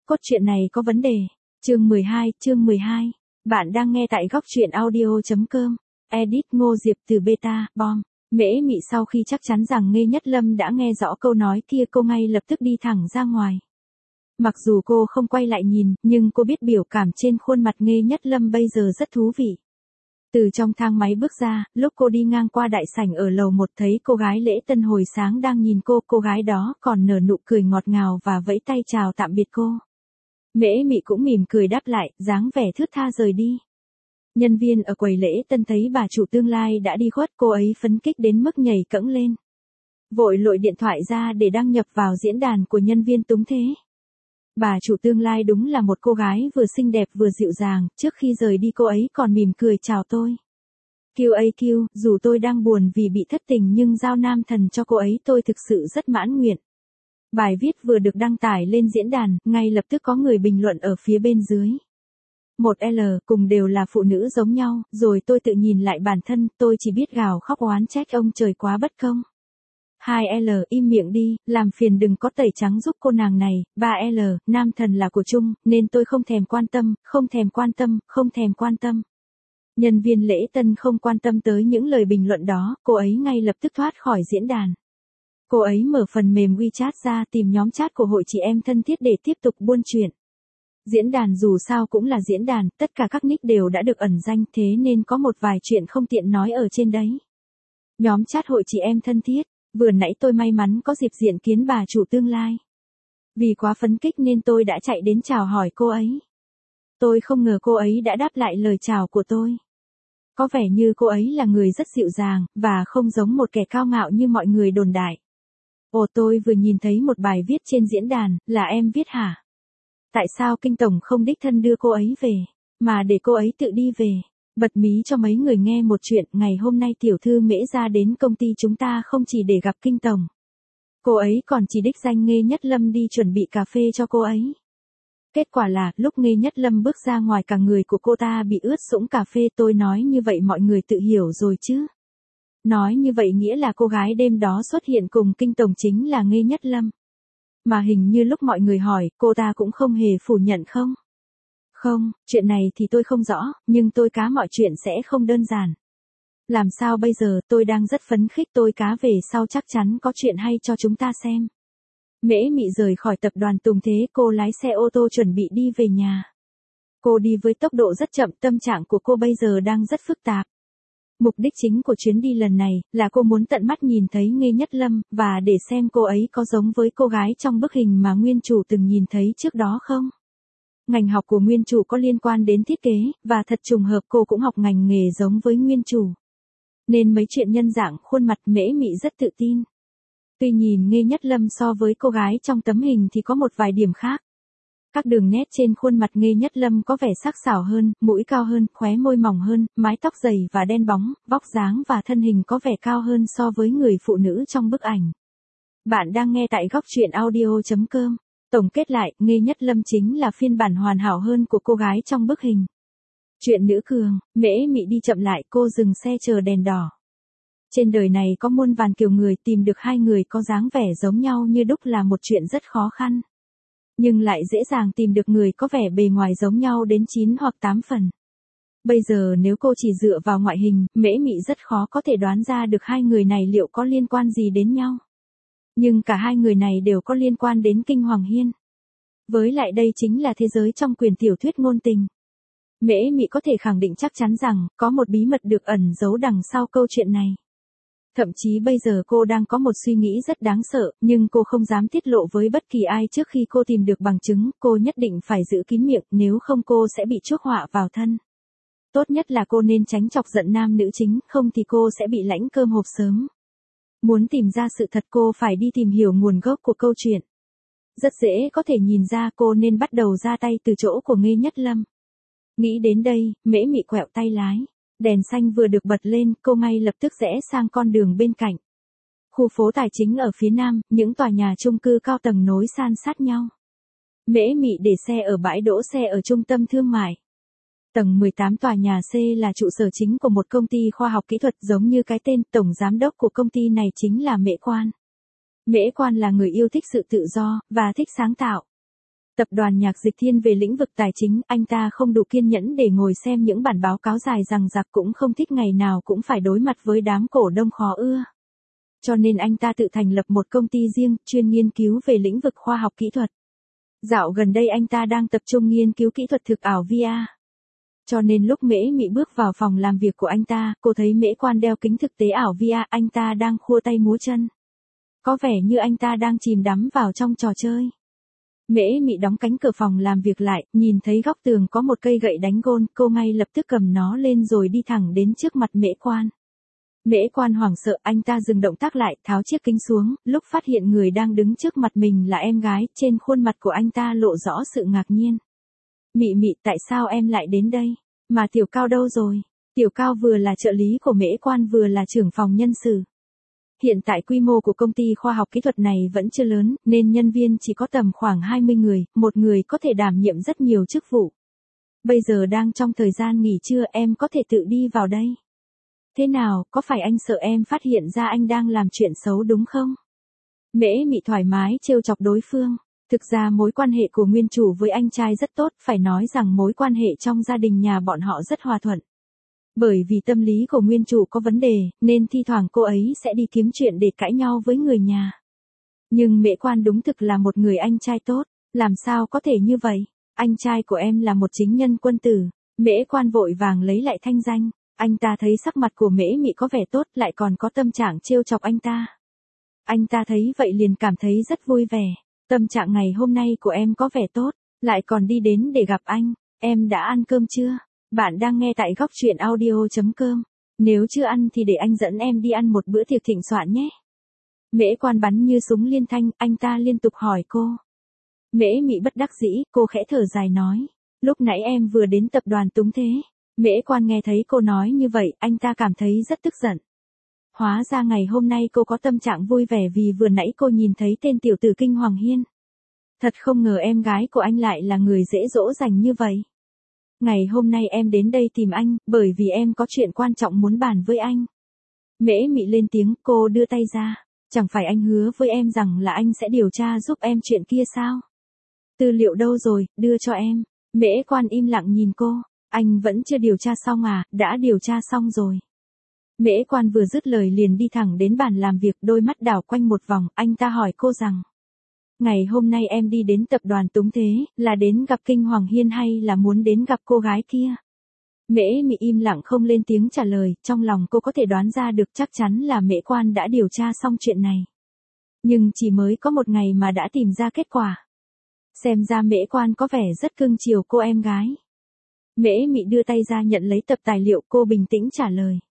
cốt truyện này có vấn đề. Chương 12. Bạn đang nghe tại góc truyện audio.com. Edit Ngô Diệp từ Beta, Bom. Mễ Mị sau khi chắc chắn rằng Nghê Nhất Lâm đã nghe rõ câu nói kia, cô ngay lập tức đi thẳng ra ngoài. Mặc dù cô không quay lại nhìn, nhưng cô biết biểu cảm trên khuôn mặt Nghê Nhất Lâm bây giờ rất thú vị. Từ trong thang máy bước ra, lúc cô đi ngang qua đại sảnh ở lầu 1 thấy cô gái lễ tân hồi sáng đang nhìn cô gái đó còn nở nụ cười ngọt ngào và vẫy tay chào tạm biệt cô. Mễ Mị cũng mỉm cười đáp lại, dáng vẻ thướt tha rời đi. Nhân viên ở quầy lễ tân thấy bà chủ tương lai đã đi khuất, cô ấy phấn khích đến mức nhảy cẫng lên. Vội lội điện thoại ra để đăng nhập vào diễn đàn của nhân viên túng thế. Bà chủ tương lai đúng là một cô gái vừa xinh đẹp vừa dịu dàng, trước khi rời đi cô ấy còn mỉm cười chào tôi. QAQ, dù tôi đang buồn vì bị thất tình nhưng giao nam thần cho cô ấy tôi thực sự rất mãn nguyện. Bài viết vừa được đăng tải lên diễn đàn, ngay lập tức có người bình luận ở phía bên dưới. 1L, cùng đều là phụ nữ giống nhau, rồi tôi tự nhìn lại bản thân, tôi chỉ biết gào khóc oán trách ông trời quá bất công. 2L, im miệng đi, làm phiền đừng có tẩy trắng giúp cô nàng này. 3L, nam thần là của chung, nên tôi không thèm quan tâm. Nhân viên lễ tân không quan tâm tới những lời bình luận đó, cô ấy ngay lập tức thoát khỏi diễn đàn. Cô ấy mở phần mềm WeChat ra tìm nhóm chat của hội chị em thân thiết để tiếp tục buôn chuyện. Diễn đàn dù sao cũng là diễn đàn, tất cả các nick đều đã được ẩn danh, thế nên có một vài chuyện không tiện nói ở trên đấy. Nhóm chat hội chị em thân thiết, vừa nãy tôi may mắn có dịp diện kiến bà chủ tương lai. Vì quá phấn khích nên tôi đã chạy đến chào hỏi cô ấy. Tôi không ngờ cô ấy đã đáp lại lời chào của tôi. Có vẻ như cô ấy là người rất dịu dàng, và không giống một kẻ cao ngạo như mọi người đồn đại. Ồ, tôi vừa nhìn thấy một bài viết trên diễn đàn, là em viết hả? Tại sao Kinh Tổng không đích thân đưa cô ấy về, mà để cô ấy tự đi về? Bật mí cho mấy người nghe một chuyện, ngày hôm nay tiểu thư Mễ ra đến công ty chúng ta không chỉ để gặp Kinh Tổng. Cô ấy còn chỉ đích danh Nghê Nhất Lâm đi chuẩn bị cà phê cho cô ấy. Kết quả là, lúc Nghê Nhất Lâm bước ra ngoài cả người của cô ta bị ướt sũng cà phê. Tôi nói như vậy mọi người tự hiểu rồi chứ. Nói như vậy nghĩa là cô gái đêm đó xuất hiện cùng Kinh Tổng chính là Nghê Nhất Lâm. Mà hình như lúc mọi người hỏi, cô ta cũng không hề phủ nhận không? Không, chuyện này thì tôi không rõ, nhưng tôi cá mọi chuyện sẽ không đơn giản. Làm sao bây giờ, tôi đang rất phấn khích, tôi cá về sau chắc chắn có chuyện hay cho chúng ta xem. Mễ Mị rời khỏi tập đoàn Tùng Thế, cô lái xe ô tô chuẩn bị đi về nhà. Cô đi với tốc độ rất chậm, tâm trạng của cô bây giờ đang rất phức tạp. Mục đích chính của chuyến đi lần này là cô muốn tận mắt nhìn thấy Nghê Nhất Lâm, và để xem cô ấy có giống với cô gái trong bức hình mà nguyên chủ từng nhìn thấy trước đó không. Ngành học của nguyên chủ có liên quan đến thiết kế, và thật trùng hợp cô cũng học ngành nghề giống với nguyên chủ. Nên mấy chuyện nhân dạng khuôn mặt Mễ Mị rất tự tin. Tuy nhìn Nghê Nhất Lâm so với cô gái trong tấm hình thì có một vài điểm khác. Các đường nét trên khuôn mặt Nghê Nhất Lâm có vẻ sắc sảo hơn, mũi cao hơn, khóe môi mỏng hơn, mái tóc dày và đen bóng, vóc dáng và thân hình có vẻ cao hơn so với người phụ nữ trong bức ảnh. Bạn đang nghe tại góc truyện audio.com. Tổng kết lại, Nghê Nhất Lâm chính là phiên bản hoàn hảo hơn của cô gái trong bức hình. Chuyện nữ cường, Mễ Mị đi chậm lại, cô dừng xe chờ đèn đỏ. Trên đời này có muôn vàn kiểu người, tìm được hai người có dáng vẻ giống nhau như đúc là một chuyện rất khó khăn. Nhưng lại dễ dàng tìm được người có vẻ bề ngoài giống nhau đến 9 hoặc 8 phần. Bây giờ nếu cô chỉ dựa vào ngoại hình, Mễ Mị rất khó có thể đoán ra được hai người này liệu có liên quan gì đến nhau. Nhưng cả hai người này đều có liên quan đến Kinh Hoàng Hiên. Với lại đây chính là thế giới trong quyển tiểu thuyết ngôn tình. Mễ Mị có thể khẳng định chắc chắn rằng, có một bí mật được ẩn giấu đằng sau câu chuyện này. Thậm chí bây giờ cô đang có một suy nghĩ rất đáng sợ, nhưng cô không dám tiết lộ với bất kỳ ai trước khi cô tìm được bằng chứng, cô nhất định phải giữ kín miệng, nếu không cô sẽ bị chuốc họa vào thân. Tốt nhất là cô nên tránh chọc giận nam nữ chính, không thì cô sẽ bị lãnh cơm hộp sớm. Muốn tìm ra sự thật cô phải đi tìm hiểu nguồn gốc của câu chuyện. Rất dễ có thể nhìn ra cô nên bắt đầu ra tay từ chỗ của Nghê Nhất Lâm. Nghĩ đến đây, Mễ Mị quẹo tay lái. Đèn xanh vừa được bật lên, cô ngay lập tức rẽ sang con đường bên cạnh. Khu phố tài chính ở phía nam, những tòa nhà chung cư cao tầng nối san sát nhau. Mễ Mị để xe ở bãi đỗ xe ở trung tâm thương mại. Tầng 18 tòa nhà C là trụ sở chính của một công ty khoa học kỹ thuật giống như cái tên, tổng giám đốc của công ty này chính là Mễ Quan. Mễ Quan là người yêu thích sự tự do, và thích sáng tạo. Tập đoàn Nhạc Dịch thiên về lĩnh vực tài chính, anh ta không đủ kiên nhẫn để ngồi xem những bản báo cáo dài dằng dặc, cũng không thích ngày nào cũng phải đối mặt với đám cổ đông khó ưa. Cho nên anh ta tự thành lập một công ty riêng, chuyên nghiên cứu về lĩnh vực khoa học kỹ thuật. Dạo gần đây anh ta đang tập trung nghiên cứu kỹ thuật thực ảo VR. Cho nên lúc Mễ Mị bước vào phòng làm việc của anh ta, cô thấy Mễ Quan đeo kính thực tế ảo VR, anh ta đang khua tay múa chân. Có vẻ như anh ta đang chìm đắm vào trong trò chơi. Mễ Mị đóng cánh cửa phòng làm việc lại, nhìn thấy góc tường có một cây gậy đánh gôn, cô ngay lập tức cầm nó lên rồi đi thẳng đến trước mặt Mễ Quan. Mễ Quan hoảng sợ, anh ta dừng động tác lại, tháo chiếc kính xuống, lúc phát hiện người đang đứng trước mặt mình là em gái, trên khuôn mặt của anh ta lộ rõ sự ngạc nhiên. Mị Mị, tại sao em lại đến đây? Mà Tiểu Cao đâu rồi? Tiểu Cao vừa là trợ lý của Mễ Quan vừa là trưởng phòng nhân sự. Hiện tại quy mô của công ty khoa học kỹ thuật này vẫn chưa lớn, nên nhân viên chỉ có tầm khoảng 20 người, một người có thể đảm nhiệm rất nhiều chức vụ. Bây giờ đang trong thời gian nghỉ trưa, em có thể tự đi vào đây. Thế nào, có phải anh sợ em phát hiện ra anh đang làm chuyện xấu đúng không? Mễ Mị thoải mái trêu chọc đối phương. Thực ra mối quan hệ của nguyên chủ với anh trai rất tốt, phải nói rằng mối quan hệ trong gia đình nhà bọn họ rất hòa thuận. Bởi vì tâm lý của nguyên chủ có vấn đề, nên thi thoảng cô ấy sẽ đi kiếm chuyện để cãi nhau với người nhà. Nhưng Mễ Quan đúng thực là một người anh trai tốt, làm sao có thể như vậy? Anh trai của em là một chính nhân quân tử. Mễ Quan vội vàng lấy lại thanh danh. Anh ta thấy sắc mặt của Mễ Mị có vẻ tốt, lại còn có tâm trạng trêu chọc anh ta. Anh ta thấy vậy liền cảm thấy rất vui vẻ. Tâm trạng ngày hôm nay của em có vẻ tốt, lại còn đi đến để gặp anh. Em đã ăn cơm chưa? Bạn đang nghe tại góc truyện audio.com. Nếu chưa ăn thì để anh dẫn em đi ăn một bữa tiệc thịnh soạn nhé. Mễ Quan bắn như súng liên thanh, anh ta liên tục hỏi cô. Mễ Mị bất đắc dĩ, cô khẽ thở dài nói. Lúc nãy em vừa đến tập đoàn Túng Thế. Mễ Quan nghe thấy cô nói như vậy, anh ta cảm thấy rất tức giận. Hóa ra ngày hôm nay cô có tâm trạng vui vẻ vì vừa nãy cô nhìn thấy tên tiểu tử Kinh Hoàng Hiên. Thật không ngờ em gái của anh lại là người dễ dỗ dành như vậy. Ngày hôm nay em đến đây tìm anh, bởi vì em có chuyện quan trọng muốn bàn với anh. Mễ Mị lên tiếng, cô đưa tay ra. Chẳng phải anh hứa với em rằng là anh sẽ điều tra giúp em chuyện kia sao? Tư liệu đâu rồi, đưa cho em. Mễ Quan im lặng nhìn cô. Anh vẫn chưa điều tra xong à? Đã điều tra xong rồi. Mễ Quan vừa dứt lời liền đi thẳng đến bàn làm việc, đôi mắt đảo quanh một vòng, anh ta hỏi cô rằng. Ngày hôm nay em đi đến tập đoàn Túng Thế, là đến gặp Kinh Hoàng Hiên hay là muốn đến gặp cô gái kia? Mễ Mị im lặng không lên tiếng trả lời, trong lòng cô có thể đoán ra được chắc chắn là Mễ Quan đã điều tra xong chuyện này. Nhưng chỉ mới có một ngày mà đã tìm ra kết quả. Xem ra Mễ Quan có vẻ rất cưng chiều cô em gái. Mễ Mị đưa tay ra nhận lấy tập tài liệu, cô bình tĩnh trả lời.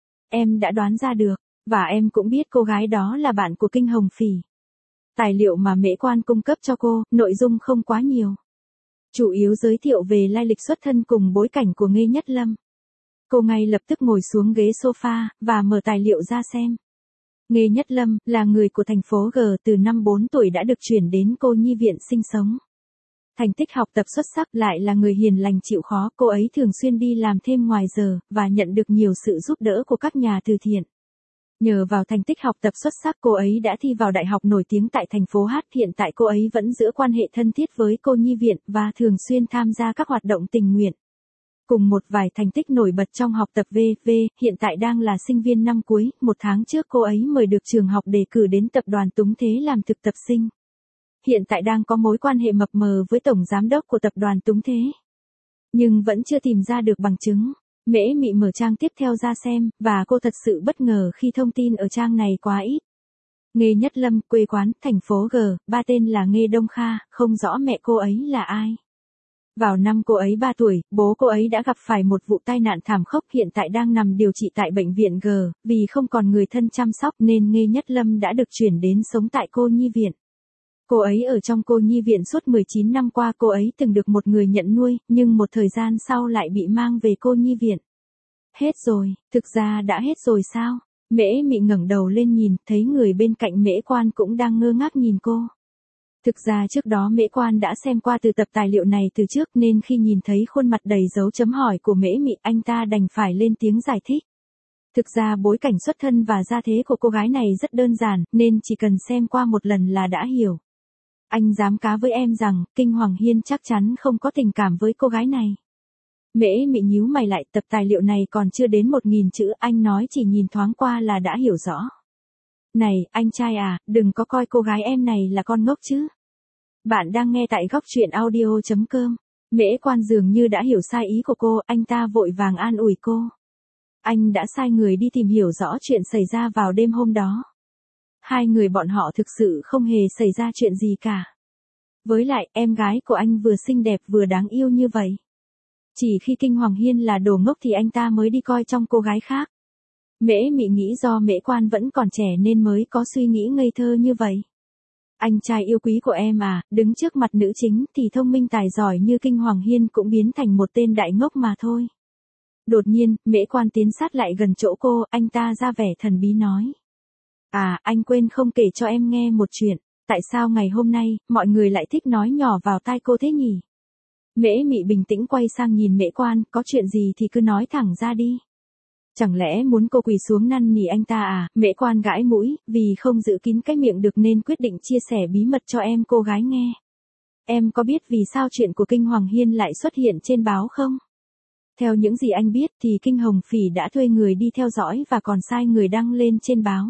Em đã đoán ra được, và em cũng biết cô gái đó là bạn của Kinh Hồng Phỉ. Tài liệu mà Mễ Quan cung cấp cho cô, nội dung không quá nhiều. Chủ yếu giới thiệu về lai lịch xuất thân cùng bối cảnh của Nghê Nhất Lâm. Cô ngay lập tức ngồi xuống ghế sofa, và mở tài liệu ra xem. Nghê Nhất Lâm, là người của thành phố G, từ năm 4 tuổi đã được chuyển đến cô nhi viện sinh sống. Thành tích học tập xuất sắc, lại là người hiền lành chịu khó, cô ấy thường xuyên đi làm thêm ngoài giờ, và nhận được nhiều sự giúp đỡ của các nhà từ thiện. Nhờ vào thành tích học tập xuất sắc, cô ấy đã thi vào đại học nổi tiếng tại thành phố H. Hiện tại cô ấy vẫn giữ quan hệ thân thiết với cô nhi viện, và thường xuyên tham gia các hoạt động tình nguyện. Cùng một vài thành tích nổi bật trong học tập v.v. Hiện tại đang là sinh viên năm cuối, một tháng trước cô ấy mời được trường học đề cử đến tập đoàn Túng Thế làm thực tập sinh. Hiện tại đang có mối quan hệ mập mờ với tổng giám đốc của tập đoàn Túng Thế. Nhưng vẫn chưa tìm ra được bằng chứng. Mễ Mị mở trang tiếp theo ra xem, và cô thật sự bất ngờ khi thông tin ở trang này quá ít. Nghê Nhất Lâm, quê quán, thành phố G, ba tên là Nghê Đông Kha, không rõ mẹ cô ấy là ai. Vào năm cô ấy 3 tuổi, bố cô ấy đã gặp phải một vụ tai nạn thảm khốc, hiện tại đang nằm điều trị tại bệnh viện G, vì không còn người thân chăm sóc nên Nghê Nhất Lâm đã được chuyển đến sống tại cô nhi viện. Cô ấy ở trong cô nhi viện suốt 19 năm qua, cô ấy từng được một người nhận nuôi, nhưng một thời gian sau lại bị mang về cô nhi viện. Hết rồi, thực ra đã hết rồi sao? Mễ Mị ngẩng đầu lên nhìn, thấy người bên cạnh Mễ Quan cũng đang ngơ ngác nhìn cô. Thực ra trước đó Mễ Quan đã xem qua từ tập tài liệu này từ trước, nên khi nhìn thấy khuôn mặt đầy dấu chấm hỏi của Mễ Mị, anh ta đành phải lên tiếng giải thích. Thực ra bối cảnh xuất thân và gia thế của cô gái này rất đơn giản, nên chỉ cần xem qua một lần là đã hiểu. Anh dám cá với em rằng, Kinh Hoàng Hiên chắc chắn không có tình cảm với cô gái này. Mễ Mị nhíu mày lại, tập tài liệu này còn chưa đến 1000 chữ, anh nói chỉ nhìn thoáng qua là đã hiểu rõ. Này, anh trai à, đừng có coi cô gái em này là con ngốc chứ. Bạn đang nghe tại góc truyện audio.com. Mễ Quan dường như đã hiểu sai ý của cô, anh ta vội vàng an ủi cô. Anh đã sai người đi tìm hiểu rõ chuyện xảy ra vào đêm hôm đó. Hai người bọn họ thực sự không hề xảy ra chuyện gì cả. Với lại, em gái của anh vừa xinh đẹp vừa đáng yêu như vậy. Chỉ khi Kinh Hoàng Hiên là đồ ngốc thì anh ta mới đi coi trong cô gái khác. Mễ Mị nghĩ do Mễ Quan vẫn còn trẻ nên mới có suy nghĩ ngây thơ như vậy. Anh trai yêu quý của em à, đứng trước mặt nữ chính thì thông minh tài giỏi như Kinh Hoàng Hiên cũng biến thành một tên đại ngốc mà thôi. Đột nhiên, Mễ Quan tiến sát lại gần chỗ cô, anh ta ra vẻ thần bí nói. À, anh quên không kể cho em nghe một chuyện, tại sao ngày hôm nay, mọi người lại thích nói nhỏ vào tai cô thế nhỉ? Mễ Mị bình tĩnh quay sang nhìn Mễ Quan, có chuyện gì thì cứ nói thẳng ra đi. Chẳng lẽ muốn cô quỳ xuống năn nỉ anh ta à? Mễ Quan gãi mũi, vì không giữ kín cái miệng được nên quyết định chia sẻ bí mật cho em cô gái nghe. Em có biết vì sao chuyện của Kinh Hoàng Hiên lại xuất hiện trên báo không? Theo những gì anh biết thì Kinh Hồng Phỉ đã thuê người đi theo dõi và còn sai người đăng lên trên báo.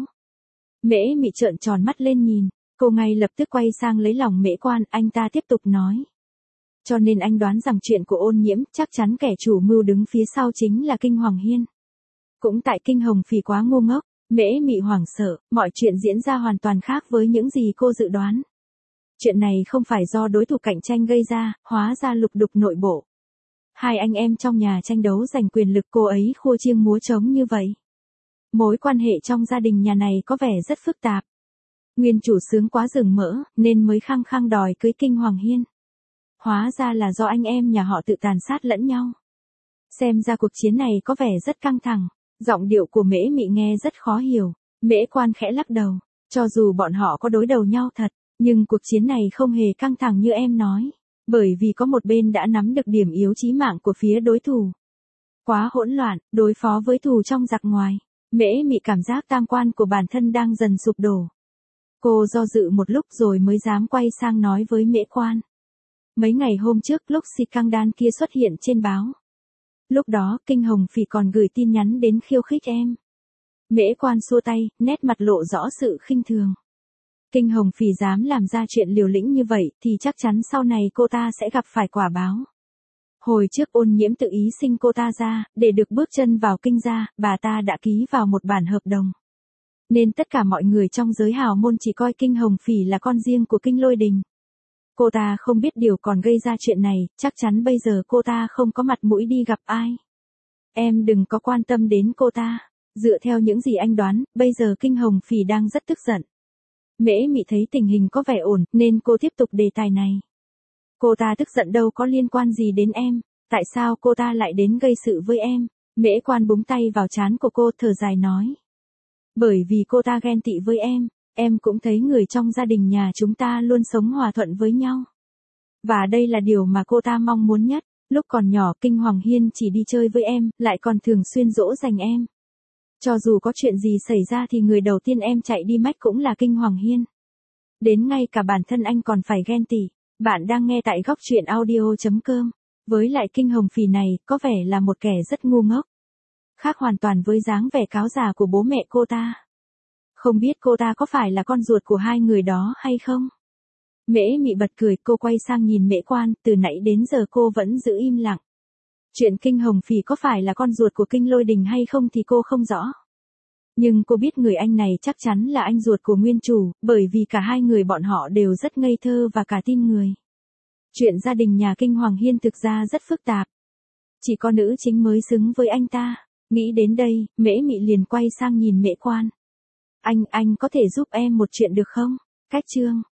Mễ Mị trợn tròn mắt lên nhìn, cô ngay lập tức quay sang lấy lòng Mễ Quan, anh ta tiếp tục nói. Cho nên anh đoán rằng chuyện của Ôn Nhiễm chắc chắn kẻ chủ mưu đứng phía sau chính là Kinh Hoàng Hiên. Cũng tại Kinh Hồng Phỉ quá ngu ngốc, Mễ Mị hoảng sợ, mọi chuyện diễn ra hoàn toàn khác với những gì cô dự đoán. Chuyện này không phải do đối thủ cạnh tranh gây ra, hóa ra lục đục nội bộ. Hai anh em trong nhà tranh đấu giành quyền lực, cô ấy khua chiêng múa trống như vậy. Mối quan hệ trong gia đình nhà này có vẻ rất phức tạp. Nguyên chủ sướng quá rừng mỡ, nên mới khăng khăng đòi cưới Kinh Hoàng Hiên. Hóa ra là do anh em nhà họ tự tàn sát lẫn nhau. Xem ra cuộc chiến này có vẻ rất căng thẳng. Giọng điệu của Mễ Mị nghe rất khó hiểu. Mễ Quan khẽ lắc đầu. Cho dù bọn họ có đối đầu nhau thật, nhưng cuộc chiến này không hề căng thẳng như em nói. Bởi vì có một bên đã nắm được điểm yếu chí mạng của phía đối thủ. Quá hỗn loạn, đối phó với thù trong giặc ngoài. Mễ Mị cảm giác tam quan của bản thân đang dần sụp đổ. Cô do dự một lúc rồi mới dám quay sang nói với Mễ Quan. Mấy ngày hôm trước lúc si căng đan kia xuất hiện trên báo. Lúc đó, Kinh Hồng Phỉ còn gửi tin nhắn đến khiêu khích em. Mễ Quan xua tay, nét mặt lộ rõ sự khinh thường. Kinh Hồng Phỉ dám làm ra chuyện liều lĩnh như vậy thì chắc chắn sau này cô ta sẽ gặp phải quả báo. Hồi trước Ôn Nhiễm tự ý sinh cô ta ra, để được bước chân vào Kinh gia, bà ta đã ký vào một bản hợp đồng. Nên tất cả mọi người trong giới hào môn chỉ coi Kinh Hồng Phỉ là con riêng của Kinh Lôi Đình. Cô ta không biết điều còn gây ra chuyện này, chắc chắn bây giờ cô ta không có mặt mũi đi gặp ai. Em đừng có quan tâm đến cô ta. Dựa theo những gì anh đoán, bây giờ Kinh Hồng Phỉ đang rất tức giận. Mễ Mị thấy tình hình có vẻ ổn, nên cô tiếp tục đề tài này. Cô ta tức giận đâu có liên quan gì đến em, tại sao cô ta lại đến gây sự với em? Mễ Quan búng tay vào trán của cô, thở dài nói. Bởi vì cô ta ghen tị với em cũng thấy người trong gia đình nhà chúng ta luôn sống hòa thuận với nhau. Và đây là điều mà cô ta mong muốn nhất. Lúc còn nhỏ Kinh Hoàng Hiên chỉ đi chơi với em, lại còn thường xuyên dỗ dành em. Cho dù có chuyện gì xảy ra thì người đầu tiên em chạy đi mách cũng là Kinh Hoàng Hiên. Đến ngay cả bản thân anh còn phải ghen tị. Bạn đang nghe tại góc truyện audio.com. Với lại Kinh Hồng Phỉ này, có vẻ là một kẻ rất ngu ngốc. Khác hoàn toàn với dáng vẻ cáo già của bố mẹ cô ta. Không biết cô ta có phải là con ruột của hai người đó hay không? Mễ Mị bật cười, cô quay sang nhìn Mễ Quan, từ nãy đến giờ cô vẫn giữ im lặng. Chuyện Kinh Hồng Phỉ có phải là con ruột của Kinh Lôi Đình hay không thì cô không rõ. Nhưng cô biết người anh này chắc chắn là anh ruột của nguyên chủ, bởi vì cả hai người bọn họ đều rất ngây thơ và cả tin người. Chuyện gia đình nhà Kinh Hoàng Hiên thực ra rất phức tạp. Chỉ có nữ chính mới xứng với anh ta. Nghĩ đến đây, Mễ Mị liền quay sang nhìn Mễ Quan. Anh có thể giúp em một chuyện được không? Cách chương.